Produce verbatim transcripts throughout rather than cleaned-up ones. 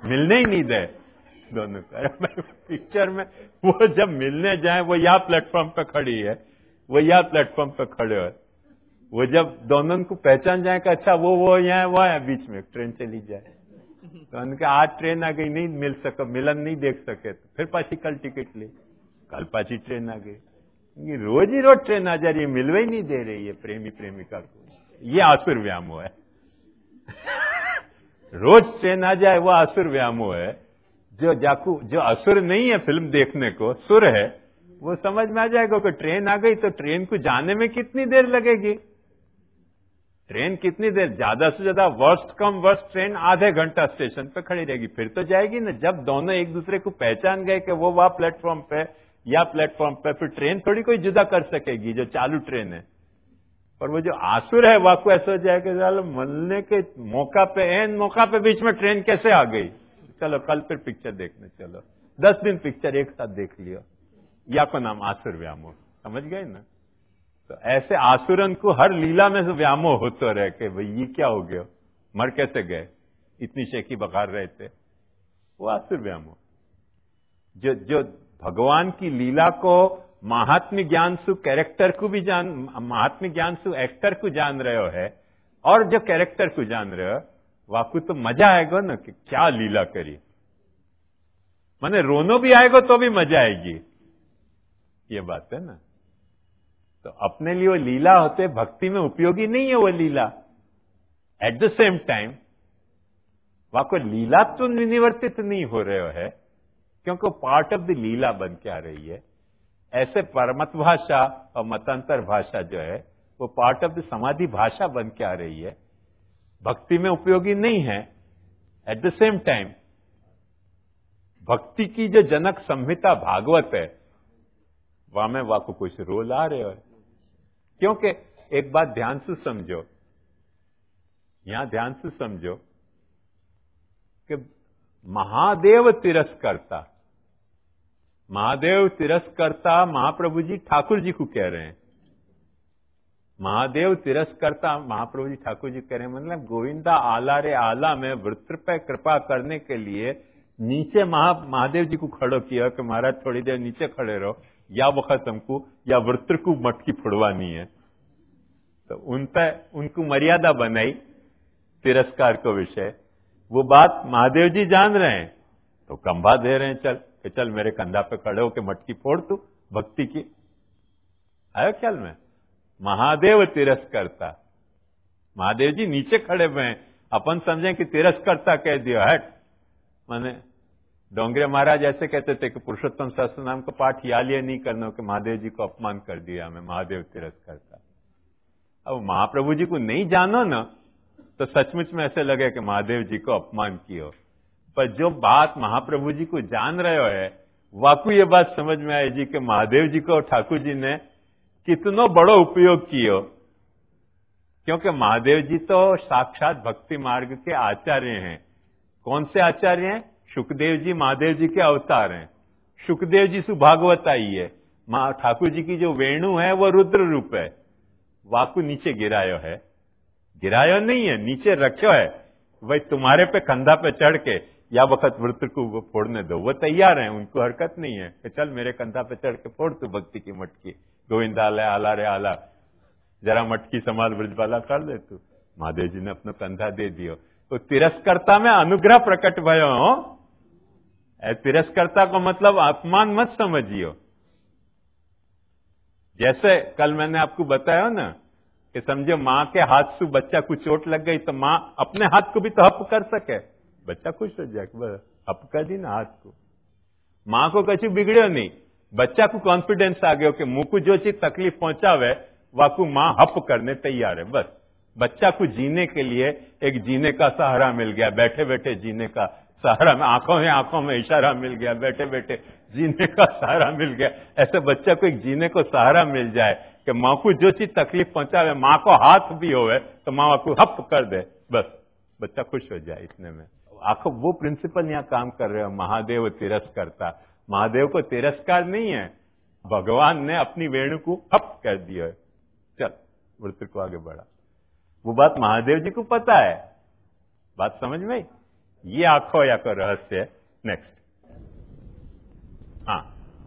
मिलने ही नहीं दे दोनों को। पिक्चर में वो जब मिलने जाए वो यहाँ प्लेटफॉर्म पे खड़ी है, वो यहाँ प्लेटफॉर्म पे खड़े हो, वो जब दोनों को पहचान जाए कि अच्छा वो वो यहाँ वो है, बीच में ट्रेन चली जाए तो उनके आज ट्रेन आ गई, नहीं मिल सको, मिलन नहीं देख सके, तो फिर पाची कल टिकट ली, कल पाची ट्रेन आ गई। रोज ही रोज ट्रेन आ जा रही है, मिलवे ही नहीं दे रही है प्रेमी प्रेमिका को। ये आसुर व्यामोह है। रोज ट्रेन आ जाए वो आसुर व्यामोह है। जो जाकू जो असुर नहीं है फिल्म देखने को, सुर है, वो समझ में आ जाएगा कि ट्रेन आ गई तो ट्रेन को जाने में कितनी देर लगेगी, ट्रेन कितनी देर, ज्यादा से ज्यादा वर्स्ट कम वर्स्ट ट्रेन आधे घंटा स्टेशन पे खड़ी रहेगी, फिर तो जाएगी ना। जब दोनों एक दूसरे को पहचान गए कि वो वहां प्लेटफॉर्म पे या प्लेटफॉर्म पे, फिर ट्रेन थोड़ी कोई जुदा कर सकेगी जो चालू ट्रेन है। और वो जो आसुर है वह को ऐसा हो जाएगा चलो मिलने के मौका पे, एन मौका पे बीच में ट्रेन कैसे आ गई, चलो कल फिर पिक्चर देखने चलो, दस दिन पिक्चर एक साथ देख लियो, या को नाम आसुर व्यामोह। समझ गए ना। तो ऐसे आसुरन को हर लीला में से व्यामोह होते रहे कि भाई ये क्या हो गया, मर कैसे गए, इतनी शेखी बघार रहे थे, वो आसुर व्यामोह। जो जो भगवान की लीला को महात्म्य ज्ञान सु कैरेक्टर को भी जान, महात्म्य ज्ञान सु एक्टर को जान रहे हो है, और जो कैरेक्टर को जान रहे हो वाकू तो मजा आएगा ना कि क्या लीला करी, माने रोनो भी आएगा तो भी मजा आएगी, ये बात है ना। तो अपने लिए वो लीला होते भक्ति में उपयोगी नहीं है वो लीला। एट द सेम टाइम वहां को लीला तो निवर्तित नहीं हो रहे हो है, क्योंकि पार्ट ऑफ द लीला बन के आ रही है। ऐसे परमत भाषा और मतांतर भाषा जो है वो पार्ट ऑफ द समाधि भाषा बन के आ रही है, भक्ति में उपयोगी नहीं है। एट द सेम टाइम भक्ति की जो जनक संहिता भागवत है वहां में वहां को कुछ रोल आ रहे हो, क्योंकि एक बात ध्यान से समझो, यहां ध्यान से समझो कि महादेव तिरस्कर्ता, महादेव तिरस्कर्ता महाप्रभु जी ठाकुर जी को कह रहे हैं। महादेव तिरस्कर्ता महाप्रभु जी ठाकुर जी कह रहे हैं, मतलब गोविंदा आला रे आला में वृत्र पे कृपा करने के लिए नीचे महा महादेव जी को खड़ो किया कि महाराज थोड़ी देर नीचे खड़े रहो, या वक्त हमको या वृत्र को मटकी फुड़वानी है। तो उन पे उनको मर्यादा बनाई तिरस्कार को विषय, वो बात महादेव जी जान रहे हैं तो कंबा दे रहे हैं, चल कि चल मेरे कंधा पे खड़े हो के मटकी फोड़ तू भक्ति की। आयो ख्याल में, महादेव तिरस्कर्ता, महादेव जी नीचे खड़े हुए हैं, अपन समझे कि तिरस्कर्ता कह दिया हट, माने डोंगरे महाराज ऐसे कहते थे कि पुरुषोत्तम सहस्त्र नाम का पाठ या लिए नहीं करना कि महादेव जी को अपमान कर दिया हमें, महादेव तिरस्कर्ता। अब महाप्रभु जी को नहीं जानो ना तो सचमुच में ऐसे लगे कि महादेव जी को अपमान किया, पर जो बात महाप्रभु जी को जान रहे हो है वाकू ये बात समझ में आए जी कि महादेव जी को ठाकुर जी ने कितनो बड़ो उपयोग किया, क्योंकि महादेव जी तो साक्षात भक्ति मार्ग के आचार्य हैं। कौन से आचार्य हैं? सुखदेव जी महादेव जी के अवतार हैं। सुखदेव जी सु भागवत आई है, ठाकुर जी की जो वेणु है वो रुद्र रूप है, वाकू नीचे गिरायो है, गिरायो नहीं है, नीचे रखो है, वही तुम्हारे पे कंधा पे चढ़ के या वक्त वृत्र को वो फोड़ने दो, वो तैयार हैं, उनको हरकत नहीं है कि चल मेरे कंधा पे चढ़ के फोड़ तू भक्ति की मटकी, गोविंदा आला आला रे आला, जरा मटकी संभाल ब्रजबाला कर दे तू। महादेव जी ने अपना कंधा दे दियो। तो तिरस्कर्ता में अनुग्रह प्रकट भयो हो, तिरस्कर्ता को मतलब अपमान मत समझियो। जैसे कल मैंने आपको बताया ना कि समझो मां के हाथ से बच्चा को चोट लग गई तो मां अपने हाथ को भी तो हप कर सके, बच्चा खुश हो जाए, बस हप कर दी ना हाथ को, मां को कछु बिगड़ो नहीं, बच्चा को कॉन्फिडेंस आ गया कि मुंह को जो चीज तकलीफ पहुंचावे वाकू मां हप करने तैयार है। बस बच्चा को जीने के लिए एक जीने का सहारा मिल गया, बैठे बैठे जीने का सहारा में, आंखों में आंखों में इशारा मिल गया, बैठे बैठे जीने का सहारा मिल गया। ऐसे बच्चा को एक जीने को सहारा मिल जाए कि मां को जो चीज तकलीफ पहुंचावे, मां को हाथ भी होवे तो मां को हप कर दे, बस बच्चा खुश हो जाए। इतने में आखो वो प्रिंसिपल यहां काम कर रहे हो। महादेव तिरस्कर्ता, महादेव को तिरस्कार नहीं है, भगवान ने अपनी वेणु को हप कर दिया, चल वृत्र को आगे बढ़ा। वो बात महादेव जी को पता है, बात समझ में आई। ये आखो या को रहस्य है। नेक्स्ट। हाँ,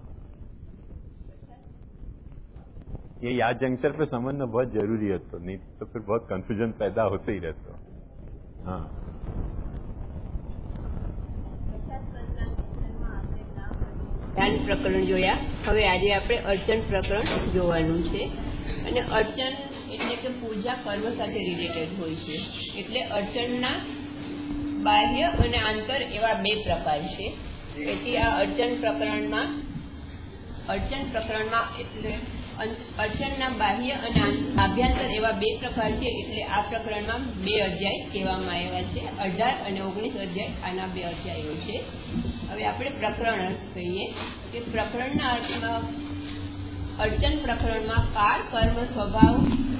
ये याद जंक्शन पे समझना बहुत जरूरी है, तो नहीं तो फिर बहुत कंफ्यूजन पैदा होते ही रहते हो। हाँ, ધ્યાન પ્રકરણ જોયા. હવે આજે આપણે અર્ચન પ્રકરણ જોવાનું છે. અને અર્ચન એટલે કે પૂજા કર્મ સાથે રિલેટેડ હોય છે. એટલે અર્ચનના બાહ્ય અને આંતર એવા બે પ્રકાર છે. તેથી આ અર્ચન પ્રકરણમાં અર્ચન પ્રકરણમાં એટલે અર્ચનના બાહ્ય અને આભ્યંતર એવા બે પ્રકાર છે. એટલે આ પ્રકરણમાં બે અધ્યાય કહેવામાં આવ્યા છે. અઢાર અને ઓગણીસ અધ્યાય આના બે અધ્યાયો છે. હવે આપણે પ્રકરણ અર્થ કહીએ કે પ્રકરણના અર્થમાં અર્ચન પ્રકરણમાં કાળ કર્મ સ્વભાવ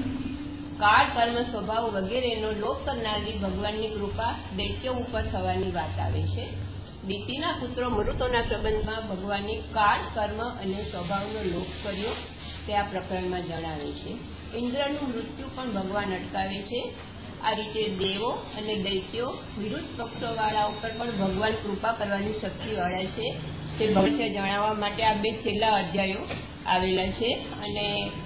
કાળ કર્મ સ્વભાવ વગેરેનો લોપ કરનારી ભગવાનની કૃપા દૈત્યો ઉપર થવાની વાત આવે છે. દિતિના પુત્રો મૃતોના સંબંધમાં ભગવાનની કાળ કર્મ અને સ્વભાવનો લોપ કર્યો તે આ પ્રકરણમાં જણાવે છે. ઇન્દ્રનું મૃત્યુ પણ ભગવાન અટકાવે છે. આ રીતે દેવો અને દૈત્યો વિરુદ્ધ પક્ષોવાળા ઉપર પણ ભગવાન કૃપા કરવાની શક્તિવાળા છે તે ભગવાનને જણાવવા માટે આ બે છેલ્લા અધ્યાયો આવેલા છે. અને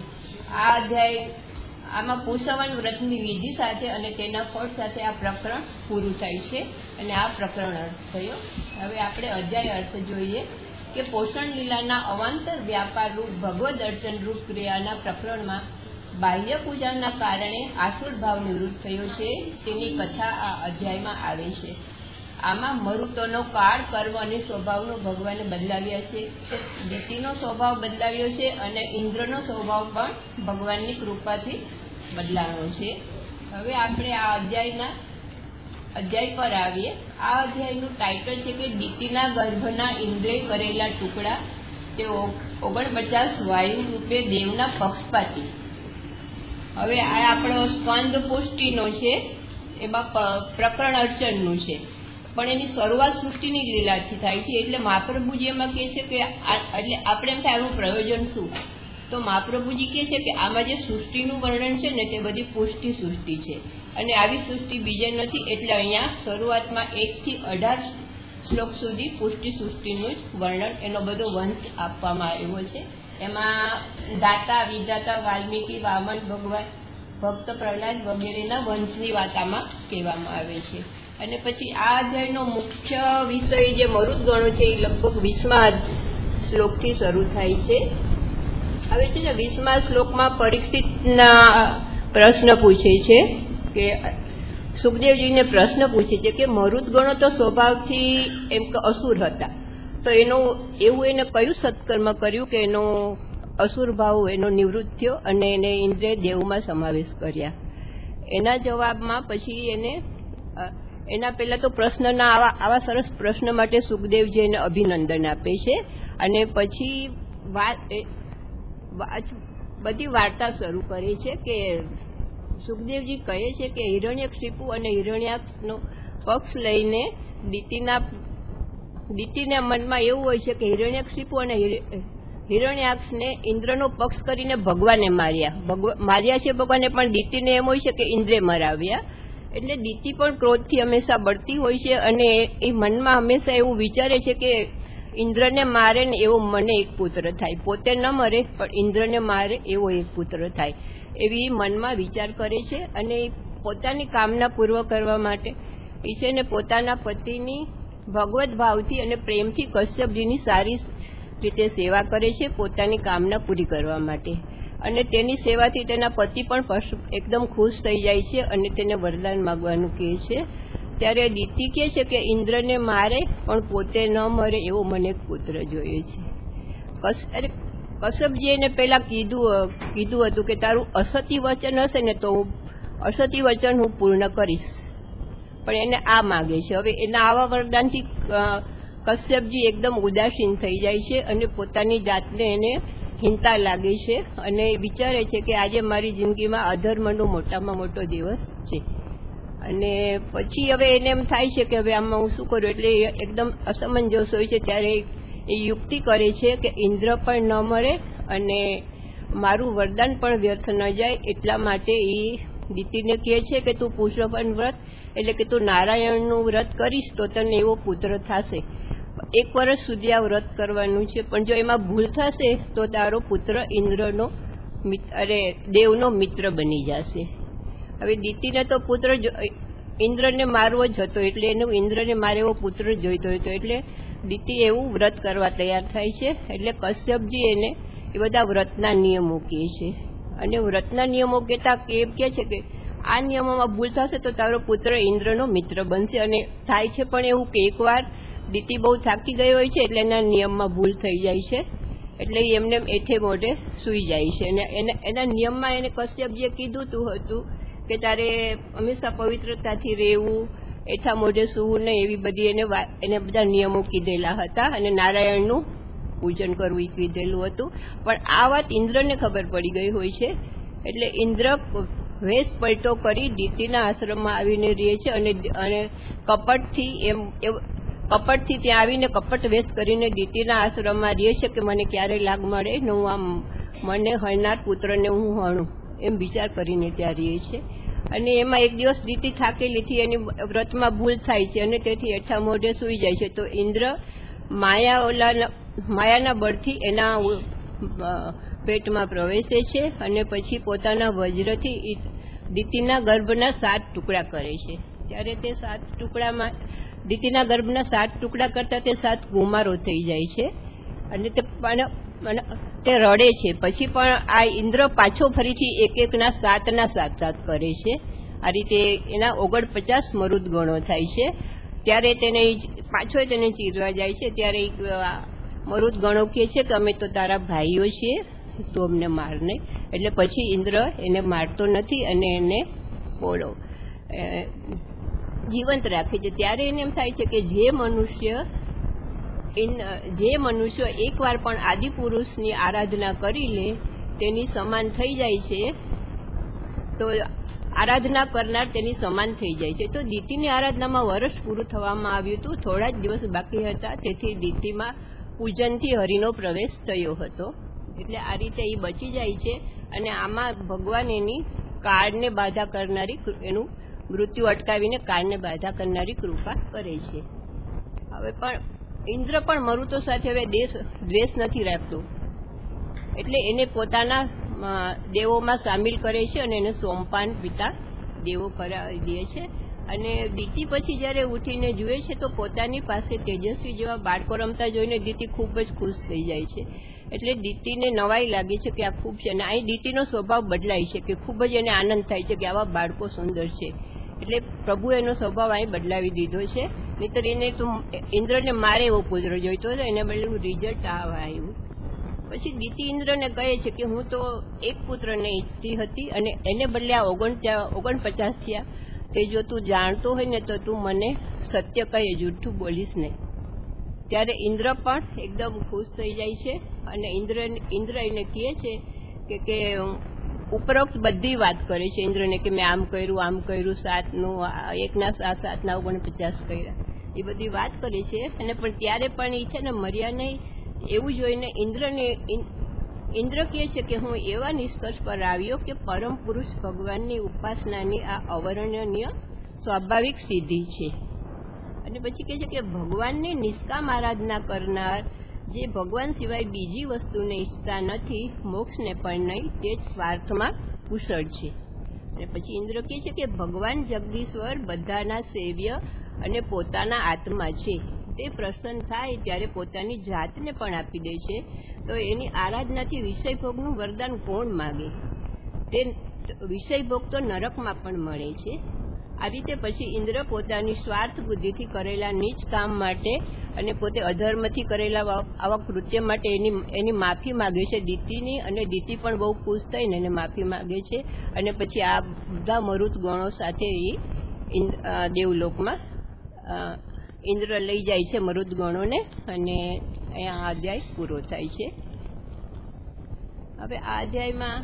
આ અધ્યાય આમાં પુષવન વ્રતની વિધિ સાથે અને તેના ફળ સાથે આ પ્રકરણ પૂરું થાય છે. અને આ પ્રકરણ અર્થ થયો. હવે આપણે અધ્યાય અર્થ જોઈએ કે પોષણ લીલાના અવાંતર વ્યાપાર રૂપ ભગવદ અર્ચન રૂપ ક્રિયાના પ્રકરણમાં બાહ્ય પૂજાના કારણે આસુર ભાવ નિવૃત્ત થયો છે તેની કથા આ અધ્યાયમાં આવે છે. આમાં મરુતોનો કાળ કર્મ અને સ્વભાવનો ભગવાને બદલાવ્યા છે. દિતિનો સ્વભાવ બદલાવ્યો છે અને ઇન્દ્રનો સ્વભાવ પણ ભગવાનની કૃપાથી બદલાણો છે. હવે આપણે આ અધ્યાયના અધ્યાય પર આવીએ. આ અધ્યાયનું ટાઇટલ છે કે દિતિના ગર્ભના ઇન્દ્રે કરેલા ટુકડા તે ઓગણપચાસ વાયુ રૂપે દેવના પક્ષપાતી. હવે આ આપણો સ્કંદ પુષ્ટિનો છે, એમાં પ્રકરણ અર્ચનનું છે, પણ એની શરૂઆત સૃષ્ટિની લીલાથી થાય છે. એટલે મહાપ્રભુજી એમાં કહે છે કે એટલે આપણે એમ થાય આનું પ્રયોજન શું? તો મહાપ્રભુજી કહે છે કે આમાં જે સૃષ્ટિનું વર્ણન છે ને તે બધી પુષ્ટિ સૃષ્ટિ છે અને આવી સૃષ્ટિ બીજે નથી. એટલે અહીંયા શરૂઆતમાં એકથી અઢાર શ્લોક સુધી પુષ્ટિ સૃષ્ટિનું જ વર્ણન એનો બધો વંશ આપવામાં આવ્યો છે. એમાં દાતા વિધાતા વાલ્મીકી વામન ભગવાન ભક્ત પ્રહલાદ વગેરેના વંશની વાત આમાં કહેવામાં આવે છે. અને પછી આ અધ્યાયનો મુખ્ય વિષય જે મરુદ ગણો છે એ લગભગ વીસમા શ્લોકથી શરૂ થાય છે. હવે છે ને વીસમા શ્લોકમાં પરીક્ષિતના પ્રશ્ન પૂછે છે કે સુખદેવજીને પ્રશ્ન પૂછે છે કે મરુદ ગણો તો સ્વભાવથી એમ કે અસુર હતા, તો એનો એવું એને કયું સત્કર્મ કર્યું કે એનો અસુર ભાવ એનો નિવૃત્ત થયો અને એને ઇન્દ્રે દેવમાં સમાવેશ કર્યા? એના જવાબમાં પછી એને એના પહેલા તો પ્રશ્નના આવા આવા સરસ પ્રશ્ન માટે સુખદેવજી એને અભિનંદન આપે છે. અને પછી વાત બધી વાર્તા શરૂ કરે છે કે સુખદેવજી કહે છે કે હિરણ્યકશિપુ અને હિરણ્યાક્ષનો પક્ષ લઈને દિતિના દિતિને મનમાં એવું હોય છે કે હિરણ્યકશિપુ અને હિરણ્યાક્ષને ઇન્દ્રનો પક્ષ કરીને ભગવાને માર્યા માર્યા છે ભગવાને, પણ દિતિને એમ હોય છે કે ઇન્દ્રે મરાવ્યા. એટલે દિતિ પણ ક્રોધથી હંમેશા બળતી હોય છે અને એ મનમાં હંમેશા એવું વિચારે છે કે ઇન્દ્રને મારે ને એવો મને એક પુત્ર થાય, પોતે ન મરે પણ ઇન્દ્રને મારે એવો એક પુત્ર થાય, એવી મનમાં વિચાર કરે છે. અને પોતાની કામના પૂર્વ કરવા માટે એ છે ને પોતાના પતિની ભગવત ભાવથી અને પ્રેમથી કશ્યપજીની સારી રીતે સેવા કરે છે પોતાની કામના પૂરી કરવા માટે. અને તેની સેવાથી તેના પતિ પણ એકદમ ખુશ થઈ જાય છે અને તેને વરદાન માગવાનું કહે છે. ત્યારે દિતિ કહે છે કે ઇન્દ્રને મારે પણ પોતે ન મરે એવો મને એક પુત્ર જોઈએ છે. કશ્યપજી એને પેલા કીધું કીધું હતું કે તારું અસતી વચન હશે ને તો અસતી વચન હું પૂર્ણ કરીશ, પણ એને આ માગે છે. હવે એના આવા વરદાનથી કશ્યપજી એકદમ ઉદાસીન થઈ જાય છે અને પોતાની જાતને એને હિંતા લાગે છે અને વિચારે છે કે આજે મારી જિંદગીમાં અધર્મનો મોટામાં મોટો દિવસ છે. અને પછી હવે એને એમ થાય છે કે હવે આમાં હું શું કરું, એટલે એકદમ અસમંજસ હોય છે. ત્યારે એ યુક્તિ કરે છે કે ઇન્દ્ર પણ ન મરે અને મારું વરદાન પણ વ્યર્થ ન જાય, એટલા માટે એ દિતિને કહે છે કે તું પુષ્પન વ્રત એટલે કે તું નારાયણનું વ્રત કરીશ તો તને એવો પુત્ર થશે. એક વર્ષ સુધી આ વ્રત કરવાનું છે, પણ જો એમાં ભૂલ થશે તો તારો પુત્ર ઇન્દ્રનો અરે દેવનો મિત્ર બની જશે. હવે દિતિને તો પુત્ર ઇન્દ્રને મારવો જ હતો, એટલે એનો ઇન્દ્રને મારે એવો પુત્ર જોઈતો હતો, એટલે દિતિ એવું વ્રત કરવા તૈયાર થાય છે. એટલે કશ્યપજી એને એ બધા વ્રતના નિયમો કહે છે, અને વ્રતના નિયમો કહેતા એમ કહે છે કે આ નિયમોમાં ભૂલ થશે તો તારો પુત્ર ઇન્દ્રનો મિત્ર બનશે. અને થાય છે પણ એવું કે એકવાર દિતિ બહુ થાકી ગઈ હોય છે, એટલે એના નિયમમાં ભૂલ થઈ જાય છે, એટલે એમને એઠે મોઢે સૂઈ જાય છે. અને એના નિયમમાં એને કશ્યપજીએ કીધું તું હતું કે તારે હંમેશા પવિત્રતાથી રહેવું, એઠા મોઢે સૂવું નહીં, એવી બધી એને એને બધા નિયમો કીધેલા હતા, અને નારાયણનું પૂજન કરવું એ કીધેલું હતું. પણ આ વાત ઇન્દ્રને ખબર પડી ગઈ હોય છે, એટલે ઇન્દ્ર વેશ પલટો કરી દિતિના આશ્રમમાં આવીને રહે છે, અને અને કપટથી એમ કપટથી ત્યાં આવીને કપટ વેશ કરીને દિતિના આશ્રમમાં રહે છે કે મને ક્યારે લાગ મળે ને હું આમ મને હણનાર પુત્રને હું હણું, એમ વિચાર કરીને ત્યાં રહે છે. અને એમાં એક દિવસ દિતિ થાકેલીથી એની વ્રતમાં ભૂલ થાય છે, અને તેથી એઠા મોઢે સૂઈ જાય છે. તો ઇન્દ્ર માયા ઓલા માયાના બળથી એના પેટમાં પ્રવેશે છે, અને પછી પોતાના વજ્રથી દિતિના ગર્ભના સાત ટુકડા કરે છે. ત્યારે તે સાત ટુકડામાં દિતિના ગર્ભના સાત ટુકડા કરતા તે સાત કુમારો થઈ જાય છે, અને તે તે રડે છે. પછી પણ આ ઇન્દ્ર પાછો ફરીથી એક એકના સાતના સાત સાત કરે છે. આ રીતે એના ઓગણપચાસ મરુદ ગણો થાય છે. ત્યારે તેને પાછો તેને ચીરવા જાય છે, ત્યારે મરુદ ગણો કહે છે કે અમે તો તારા ભાઈઓ છીએ, તું અમને માર નહીં. એટલે પછી ઇન્દ્ર એને મારતો નથી અને એને બોલો જીવંત રાખે છે. ત્યારે એને એમ થાય છે કે જે મનુષ્ય જે મનુષ્ય એકવાર પણ આદિપુરુષની આરાધના કરી લે તેની સમાન થઈ જાય છે, તો આરાધના કરનાર તેની સમાન થઈ જાય છે. તો દિતિની આરાધનામાં વર્ષ પૂરું થવામાં આવ્યું હતું, થોડા જ દિવસ બાકી હતા, તેથી દિતિમાં પૂજનથી હરિનો પ્રવેશ થયો હતો. એટલે આ રીતે એ બચી જાય છે, અને આમાં ભગવાન એની કાળને બાધા કરનારી એનું મૃત્યુ અટકાવીને કાળને બાધા કરનારી કૃપા કરે છે. હવે પણ ઇન્દ્ર પણ મરુતો સાથે હવે દ્વેષ નથી રાખતો, એટલે એને પોતાના દેવોમાં સામેલ કરે છે, અને એને સોમપાન પિતા દેવો કરાવી દે છે. અને દિતિ પછી જયારે ઉઠીને જુએ છે તો પોતાની પાસે તેજસ્વી જેવા બાળકો રમતા જોઈને દિતિ ખૂબ જ ખુશ થઈ જાય છે. એટલે દિતિને નવાઈ લાગે છે કે આ ખૂબ છે, અને અહીં દિતિનો સ્વભાવ બદલાય છે કે ખૂબ જ એને આનંદ થાય છે કે આવા બાળકો સુંદર છે. એટલે પ્રભુ એનો સ્વભાવ અહીં બદલાવી દીધો છે, નહીતર એને તો ઇન્દ્રને મારે એવો પુત્ર જોઈતો હતો, એને બદલે રિઝલ્ટ આવા આવ્યું. પછી દિતિ ઇન્દ્રને કહે છે કે હું તો એક પુત્રને ઈચ્છતી હતી, અને એને બદલે આ ઓગણ ઓગણપચાસ થયા. તે જો તું જાણતો હોય ને તો તું મને સત્ય કહે, જૂઠું બોલીશ નહીં. ત્યારે ઇન્દ્ર પણ એકદમ ખુશ થઈ જાય છે, અને ઇન્દ્ર ઇન્દ્ર એને કહે છે કે કે ઉપરોક્ત બધી વાત કરે છે ઇન્દ્રને કે મેં આમ કર્યું આમ કર્યું, સાતનું એકના સાત સાતના ઓગણપચાસ કર્યા, એ બધી વાત કરે છે. અને પણ ત્યારે પણ એ છે ને મર્યા નહીં, એવું જોઈને ઇન્દ્રને ઇન્દ્ર કહે છે કે હું એવા નિષ્કર્ષ પર આવ્યો કે પરમ પુરુષ ભગવાનની ઉપાસનાની આ અવર્ણનીય સ્વાભાવિક સિદ્ધિ છે. અને પછી કહે છે કે ભગવાનની નિષ્કામ આરાધના કરનાર જે ભગવાન સિવાય બીજી વસ્તુને ઈચ્છતા નથી, મોક્ષને પણ નહીં, તે જ સ્વાર્થમાં કુશળ છે. અને પછી ઇન્દ્ર કહે છે કે ભગવાન જગદીશ્વર બધાના સેવ્ય અને પોતાના આત્મા છે, તે પ્રસન્ન થાય ત્યારે પોતાની જાતને પણ આપી દે છે. તો એની આરાધનાથી વિષય ભોગનું વરદાન કોણ માગે? તે વિષય ભોગ તો નરકમાં પણ મળે છે. આ રીતે પછી ઇન્દ્ર પોતાની સ્વાર્થ બુદ્ધિથી કરેલા નીચ કામ માટે અને પોતે અધર્મથી કરેલા આવા કૃત્ય માટે એની એની માફી માગે છે દિતિની, અને દિતિ પણ બહુ ખુશ થઈને એને માફી માગે છે. અને પછી આ બધા મરુત ગણો સાથે એ દેવલોકમાં ઇન્દ્ર લઈ જાય છે મરુદ ગણોને, અને અહીંયા આ અધ્યાય પૂરો થાય છે. હવે આ અધ્યાયમાં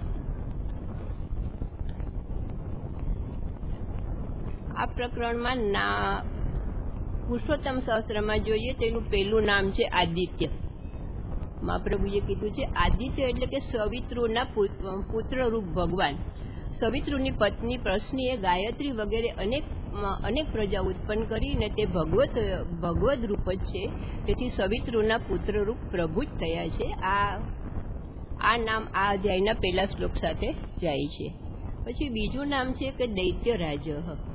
આ પ્રકરણમાં ના પુરુષોત્તમ સહસ્ત્રમાં જોઈએ તેનું પહેલું નામ છે આદિત્ય. મહાપ્રભુએ કીધું છે આદિત્ય એટલે કે સવિતૃના પુત્ર રૂપ ભગવાન. સવિતૃની પત્ની પ્રશ્નીએ ગાયત્રી વગેરે અનેક અનેક પ્રજા ઉત્પન્ન કરી અને તે ભગવત ભગવદ રૂપ જ છે. તેથી સવિતૃના પુત્રરૂપ પ્રભુ જ થયા છે. આ આ નામ આ અધ્યાયના પહેલા શ્લોક સાથે જાય છે. પછી બીજું નામ છે કે દૈત્યરાજ.